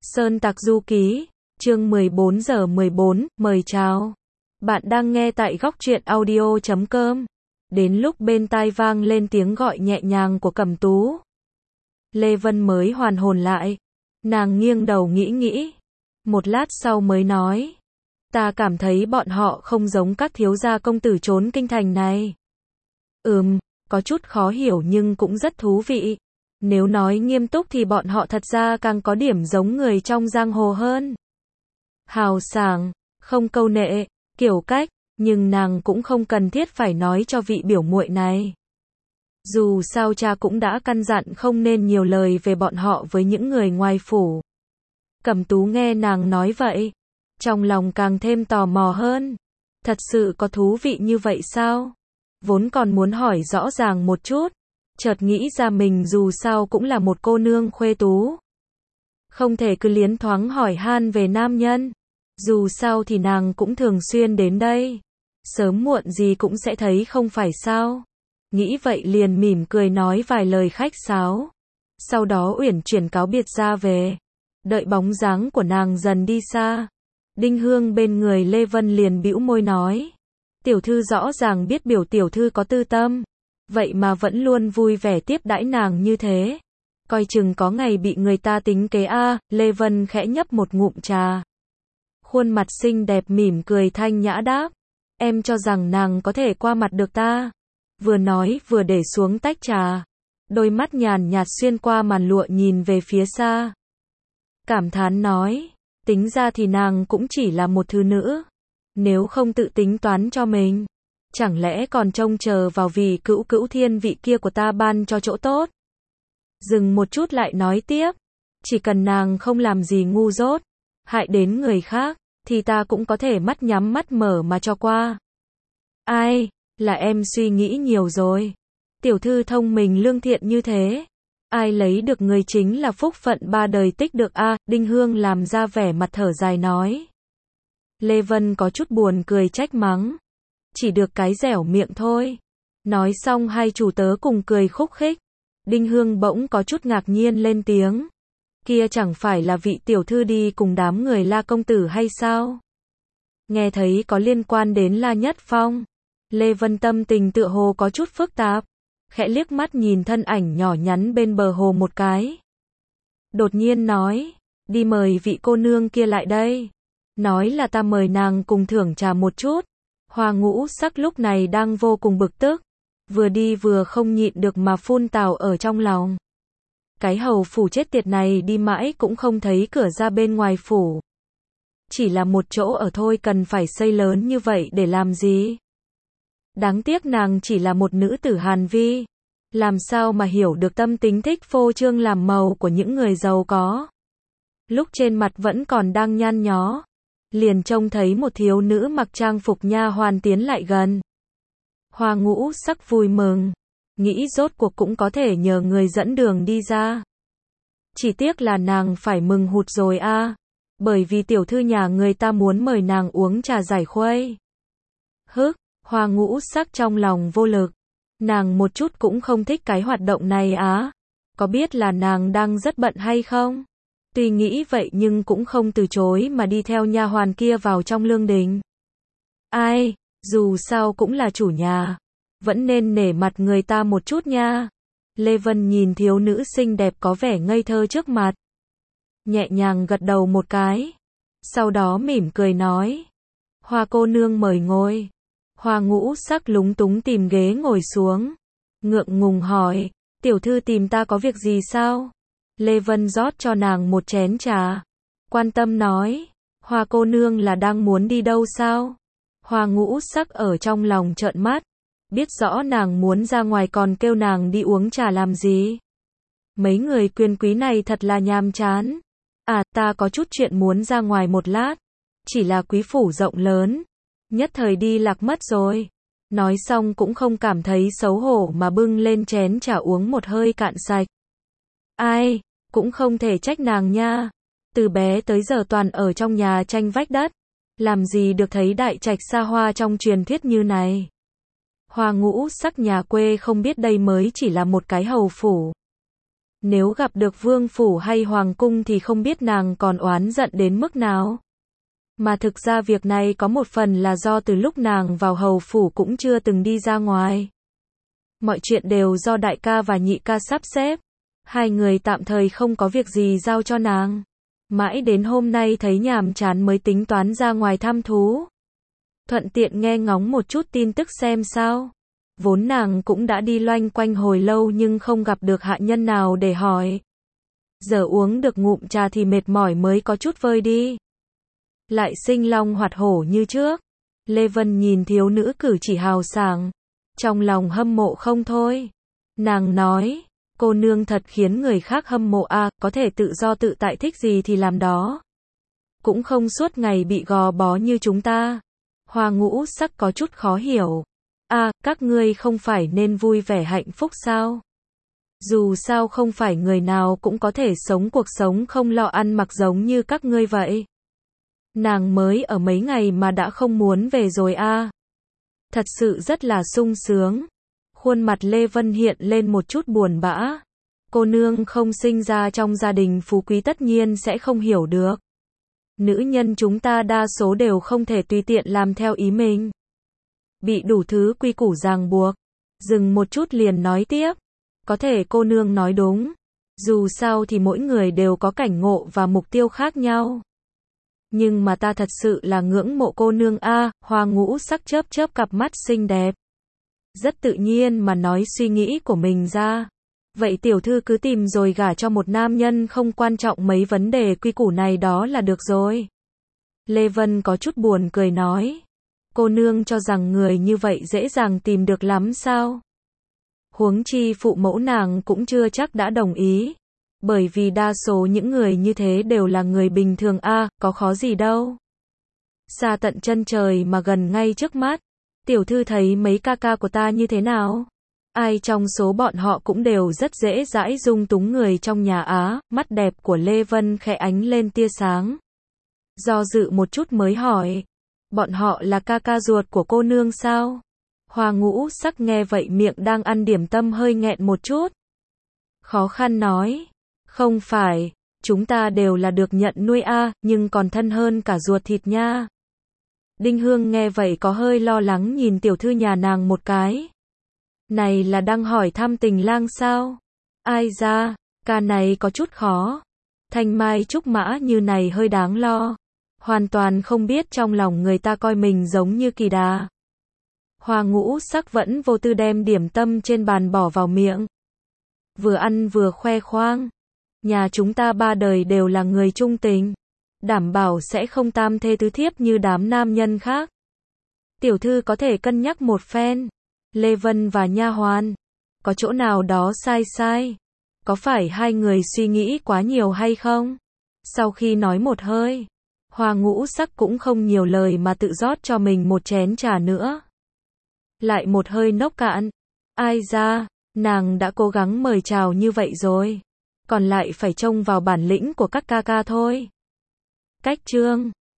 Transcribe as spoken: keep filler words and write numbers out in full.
Sơn Tặc Du Ký, chương mười bốn giờ mười bốn, mời chào. Bạn đang nghe tại góc truyện audio chấm com. Đến lúc bên tai vang lên tiếng gọi nhẹ nhàng của Cẩm Tú. Lê Vân mới hoàn hồn lại. Nàng nghiêng đầu nghĩ nghĩ. Một lát sau mới nói. Ta cảm thấy bọn họ không giống các thiếu gia công tử trốn kinh thành này. Ừm, có chút khó hiểu nhưng cũng rất thú vị. Nếu nói nghiêm túc thì bọn họ thật ra càng có điểm giống người trong giang hồ hơn. Hào sảng, không câu nệ, kiểu cách, nhưng nàng cũng không cần thiết phải nói cho vị biểu muội này. Dù sao cha cũng đã căn dặn không nên nhiều lời về bọn họ với những người ngoài phủ. Cẩm Tú nghe nàng nói vậy, trong lòng càng thêm tò mò hơn. Thật sự có thú vị như vậy sao? Vốn còn muốn hỏi rõ ràng một chút, chợt nghĩ ra mình dù sao cũng là một cô nương khuê tú. Không thể cứ liến thoáng hỏi han về nam nhân. Dù sao thì nàng cũng thường xuyên đến đây. Sớm muộn gì cũng sẽ thấy không phải sao. Nghĩ vậy liền mỉm cười nói vài lời khách sáo. Sau đó uyển chuyển cáo biệt ra về. Đợi bóng dáng của nàng dần đi xa. Đinh Hương bên người Lê Vân liền bĩu môi nói. Tiểu thư rõ ràng biết biểu tiểu thư có tư tâm. Vậy mà vẫn luôn vui vẻ tiếp đãi nàng như thế. Coi chừng có ngày bị người ta tính kế a. Lê Vân khẽ nhấp một ngụm trà. Khuôn mặt xinh đẹp mỉm cười thanh nhã đáp. Em cho rằng nàng có thể qua mặt được ta. Vừa nói vừa để xuống tách trà. Đôi mắt nhàn nhạt xuyên qua màn lụa nhìn về phía xa. Cảm thán nói. Tính ra thì nàng cũng chỉ là một thứ nữ. Nếu không tự tính toán cho mình, chẳng lẽ còn trông chờ vào vị cữu cữu thiên vị kia của ta ban cho chỗ tốt. Dừng một chút lại nói tiếp. Chỉ cần nàng không làm gì ngu dốt, hại đến người khác, thì ta cũng có thể mắt nhắm mắt mở mà cho qua. Ai, là em suy nghĩ nhiều rồi. Tiểu thư thông minh lương thiện như thế. Ai lấy được người chính là phúc phận ba đời tích được a. À, Đinh Hương làm ra vẻ mặt thở dài nói. Lê Vân có chút buồn cười trách mắng. Chỉ được cái dẻo miệng thôi. Nói xong hai chủ tớ cùng cười khúc khích. Đinh Hương bỗng có chút ngạc nhiên lên tiếng. Kia chẳng phải là vị tiểu thư đi cùng đám người La công tử hay sao? Nghe thấy có liên quan đến La Nhất Phong. Lê Vân tâm tình tựa hồ có chút phức tạp. Khẽ liếc mắt nhìn thân ảnh nhỏ nhắn bên bờ hồ một cái. Đột nhiên nói. Đi mời vị cô nương kia lại đây. Nói là ta mời nàng cùng thưởng trà một chút. Hoa Ngũ Sắc lúc này đang vô cùng bực tức. Vừa đi vừa không nhịn được mà phun tào ở trong lòng. Cái hầu phủ chết tiệt này đi mãi cũng không thấy cửa ra bên ngoài phủ. Chỉ là một chỗ ở thôi cần phải xây lớn như vậy để làm gì? Đáng tiếc nàng chỉ là một nữ tử Hàn Vi. Làm sao mà hiểu được tâm tính thích phô trương làm màu của những người giàu có. Lúc trên mặt vẫn còn đang nhăn nhó. Liền trông thấy một thiếu nữ mặc trang phục nha hoàn tiến lại gần. Hoa Ngũ Sắc vui mừng. Nghĩ rốt cuộc cũng có thể nhờ người dẫn đường đi ra. Chỉ tiếc là nàng phải mừng hụt rồi a. À, bởi vì tiểu thư nhà người ta muốn mời nàng uống trà giải khuây. Hức, Hoa Ngũ Sắc trong lòng vô lực. Nàng một chút cũng không thích cái hoạt động này á. Có biết là nàng đang rất bận hay không? Tuy nghĩ vậy nhưng cũng không từ chối mà đi theo nha hoàn kia vào trong lương đình. Ai, dù sao cũng là chủ nhà. Vẫn nên nể mặt người ta một chút nha. Lê Vân nhìn thiếu nữ xinh đẹp có vẻ ngây thơ trước mặt. Nhẹ nhàng gật đầu một cái. Sau đó mỉm cười nói. Hoa cô nương mời ngồi. Hoa Ngũ Sắc lúng túng tìm ghế ngồi xuống. Ngượng ngùng hỏi. Tiểu thư tìm ta có việc gì sao? Lê Vân rót cho nàng một chén trà. Quan tâm nói. Hoa cô nương là đang muốn đi đâu sao? Hoa Ngũ Sắc ở trong lòng trợn mắt. Biết rõ nàng muốn ra ngoài còn kêu nàng đi uống trà làm gì. Mấy người quyền quý này thật là nhàm chán. À, ta có chút chuyện muốn ra ngoài một lát. Chỉ là quý phủ rộng lớn. Nhất thời đi lạc mất rồi. Nói xong cũng không cảm thấy xấu hổ mà bưng lên chén trà uống một hơi cạn sạch. Ai, cũng không thể trách nàng nha. Từ bé tới giờ toàn ở trong nhà tranh vách đất. Làm gì được thấy đại trạch xa hoa trong truyền thuyết như này. Hoa Ngũ Sắc nhà quê không biết đây mới chỉ là một cái hầu phủ. Nếu gặp được vương phủ hay hoàng cung thì không biết nàng còn oán giận đến mức nào. Mà thực ra việc này có một phần là do từ lúc nàng vào hầu phủ cũng chưa từng đi ra ngoài. Mọi chuyện đều do đại ca và nhị ca sắp xếp. Hai người tạm thời không có việc gì giao cho nàng. Mãi đến hôm nay thấy nhàm chán mới tính toán ra ngoài thăm thú. Thuận tiện nghe ngóng một chút tin tức xem sao. Vốn nàng cũng đã đi loanh quanh hồi lâu nhưng không gặp được hạ nhân nào để hỏi. Giờ uống được ngụm trà thì mệt mỏi mới có chút vơi đi. Lại sinh long hoạt hổ như trước. Lê Vân nhìn thiếu nữ cử chỉ hào sảng. Trong lòng hâm mộ không thôi. Nàng nói, cô nương thật khiến người khác hâm mộ a, à, có thể tự do tự tại thích gì thì làm đó. Cũng không suốt ngày bị gò bó như chúng ta. Hoa Ngũ Sắc có chút khó hiểu. A, à, các ngươi không phải nên vui vẻ hạnh phúc sao? Dù sao không phải người nào cũng có thể sống cuộc sống không lo ăn mặc giống như các ngươi vậy. Nàng mới ở mấy ngày mà đã không muốn về rồi a. À. Thật sự rất là sung sướng. Khuôn mặt Lê Vân hiện lên một chút buồn bã. Cô nương không sinh ra trong gia đình phú quý tất nhiên sẽ không hiểu được. Nữ nhân chúng ta đa số đều không thể tùy tiện làm theo ý mình. Bị đủ thứ quy củ ràng buộc. Dừng một chút liền nói tiếp. Có thể cô nương nói đúng. Dù sao thì mỗi người đều có cảnh ngộ và mục tiêu khác nhau. Nhưng mà ta thật sự là ngưỡng mộ cô nương a. À, Hoa Ngũ Sắc chớp chớp cặp mắt xinh đẹp. Rất tự nhiên mà nói suy nghĩ của mình ra. Vậy tiểu thư cứ tìm rồi gả cho một nam nhân không quan trọng mấy vấn đề quy củ này đó là được rồi. Lê Vân có chút buồn cười nói. Cô nương cho rằng người như vậy dễ dàng tìm được lắm sao? Huống chi phụ mẫu nàng cũng chưa chắc đã đồng ý. Bởi vì đa số những người như thế đều là người bình thường a, à, có khó gì đâu. Xa tận chân trời mà gần ngay trước mắt. Tiểu thư thấy mấy ca ca của ta như thế nào? Ai trong số bọn họ cũng đều rất dễ dãi dung túng người trong nhà á. Mắt đẹp của Lê Vân khẽ ánh lên tia sáng. Do dự một chút mới hỏi. Bọn họ là ca ca ruột của cô nương sao? Hoa Ngũ Sắc nghe vậy miệng đang ăn điểm tâm hơi nghẹn một chút. Khó khăn nói. Không phải, chúng ta đều là được nhận nuôi a, à, nhưng còn thân hơn cả ruột thịt nha. Đinh Hương nghe vậy có hơi lo lắng nhìn tiểu thư nhà nàng một cái. Này là đang hỏi thăm tình lang sao? Ai ra, ca này có chút khó. Thanh mai trúc mã như này hơi đáng lo. Hoàn toàn không biết trong lòng người ta coi mình giống như kỳ đà. Hoa Ngũ Sắc vẫn vô tư đem điểm tâm trên bàn bỏ vào miệng. Vừa ăn vừa khoe khoang. Nhà chúng ta ba đời đều là người trung tình. Đảm bảo sẽ không tam thê tứ thiếp như đám nam nhân khác. Tiểu thư có thể cân nhắc một phen. Lê Vân và nha hoàn. Có chỗ nào đó sai sai? Có phải hai người suy nghĩ quá nhiều hay không? Sau khi nói một hơi, Hoa Ngũ Sắc cũng không nhiều lời mà tự rót cho mình một chén trà nữa. Lại một hơi nốc cạn. Ai ra, nàng đã cố gắng mời chào như vậy rồi. Còn lại phải trông vào bản lĩnh của các ca ca thôi. Cách chương